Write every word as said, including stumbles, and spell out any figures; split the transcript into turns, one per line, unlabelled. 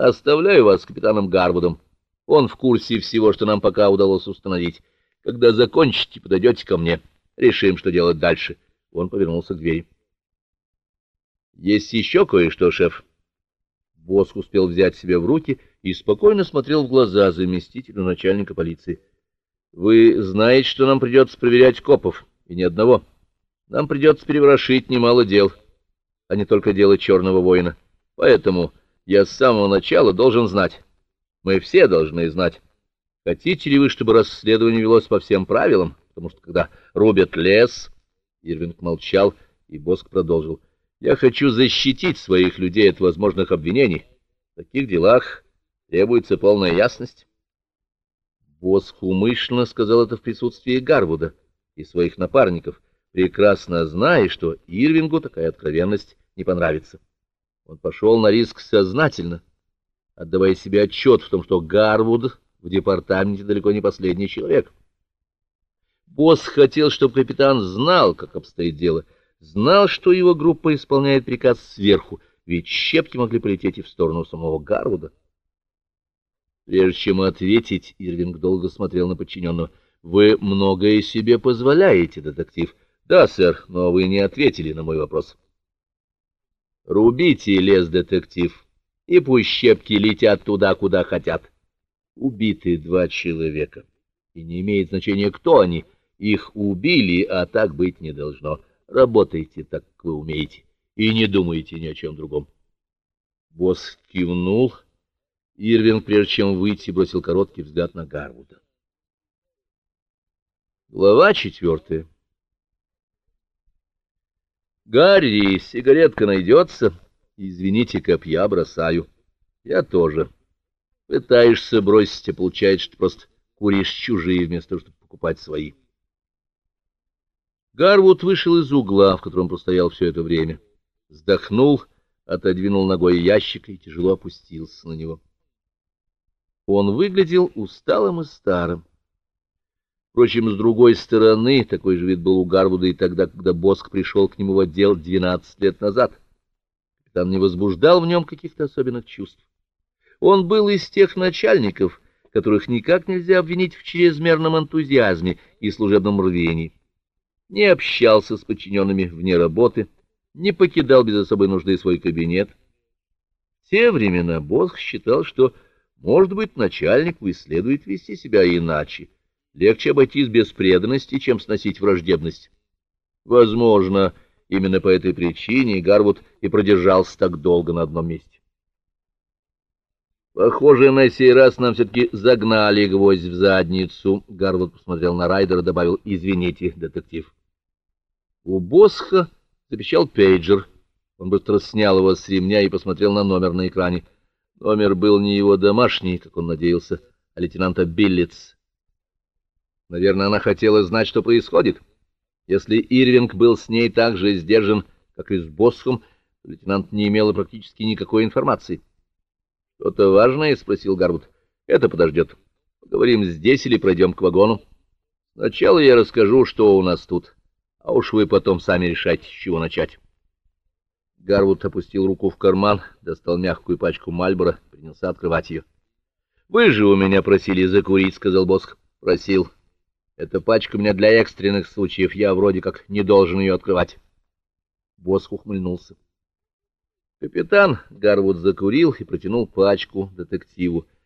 Оставляю вас с капитаном Гарвудом. Он в курсе всего, что нам пока удалось установить. Когда закончите, подойдете ко мне. Решим, что делать дальше. Он повернулся к двери. Есть еще кое-что, шеф. Босх успел взять себя в руки и спокойно смотрел в глаза заместителю начальника полиции. Вы знаете, что нам придется проверять копов, и ни одного. Нам придется переворошить немало дел, а не только дело черного воина. Поэтому я с самого начала должен знать. Мы все должны знать. Хотите ли вы, чтобы расследование велось по всем правилам? Потому что когда рубят лес... Ирвинг молчал, и Босх продолжил. Я хочу защитить своих людей от возможных обвинений. В таких делах требуется полная ясность. Босх умышленно сказал это в присутствии Гарвуда и своих напарников, прекрасно зная, что Ирвингу такая откровенность не понравится. Он пошел на риск сознательно, отдавая себе отчет в том, что Гарвуд в департаменте далеко не последний человек. Босх хотел, чтобы капитан знал, как обстоит дело, знал, что его группа исполняет приказ сверху, ведь щепки могли полететь и в сторону самого Гарвуда. Прежде чем ответить, Ирвинг долго смотрел на подчиненного. — Вы многое себе позволяете, детектив. — Да, сэр, но вы не ответили на мой вопрос. — Рубите лес, детектив, и пусть щепки летят туда, куда хотят. Убиты два человека, и не имеет значения, кто они. Их убили, а так быть не должно. Работайте так, как вы умеете, и не думайте ни о чем другом. Босс кивнул. Ирвинг, прежде чем выйти, бросил короткий взгляд на Гарвуда. Глава четвертая. Гарри, сигаретка найдется? Извините, копья бросаю. Я тоже. Пытаешься бросить, а получается, что просто куришь чужие, вместо того, чтобы покупать свои. Гарвуд вышел из угла, в котором простоял все это время. Вздохнул, отодвинул ногой ящик и тяжело опустился на него. Он выглядел усталым и старым. Впрочем, с другой стороны, такой же вид был у Гарвуда и тогда, когда Босх пришел к нему в отдел двенадцать лет назад. Капитан не возбуждал в нем каких-то особенных чувств. Он был из тех начальников, которых никак нельзя обвинить в чрезмерном энтузиазме и служебном рвении. Не общался с подчиненными вне работы, не покидал без особой нужды свой кабинет. В те времена Босх считал, что, может быть, начальнику и следует вести себя иначе. Легче обойтись без преданности, чем сносить враждебность. Возможно, именно по этой причине Гарвуд и продержался так долго на одном месте. Похоже, на сей раз нам все-таки загнали гвоздь в задницу. Гарвуд посмотрел на Райдера и добавил: извините, детектив. У Босха запищал пейджер. Он быстро снял его с ремня и посмотрел на номер на экране. Номер был не его домашний, как он надеялся, а лейтенанта Биллетс. Наверное, она хотела знать, что происходит. Если Ирвинг был с ней так же сдержан, как и с Босхом, то лейтенант не имела практически никакой информации. — Что-то важное? — спросил Гарвуд. — Это подождет. Поговорим здесь или пройдем к вагону? Сначала я расскажу, что у нас тут, а уж вы потом сами решайте, с чего начать. Гарвуд опустил руку в карман, достал мягкую пачку Мальборо, принялся открывать ее. — Вы же у меня просили закурить, — сказал Босх. — Просил. Эта пачка у меня для экстренных случаев, я вроде как не должен ее открывать. Босх ухмыльнулся. Капитан Гарвуд закурил и протянул пачку детективу.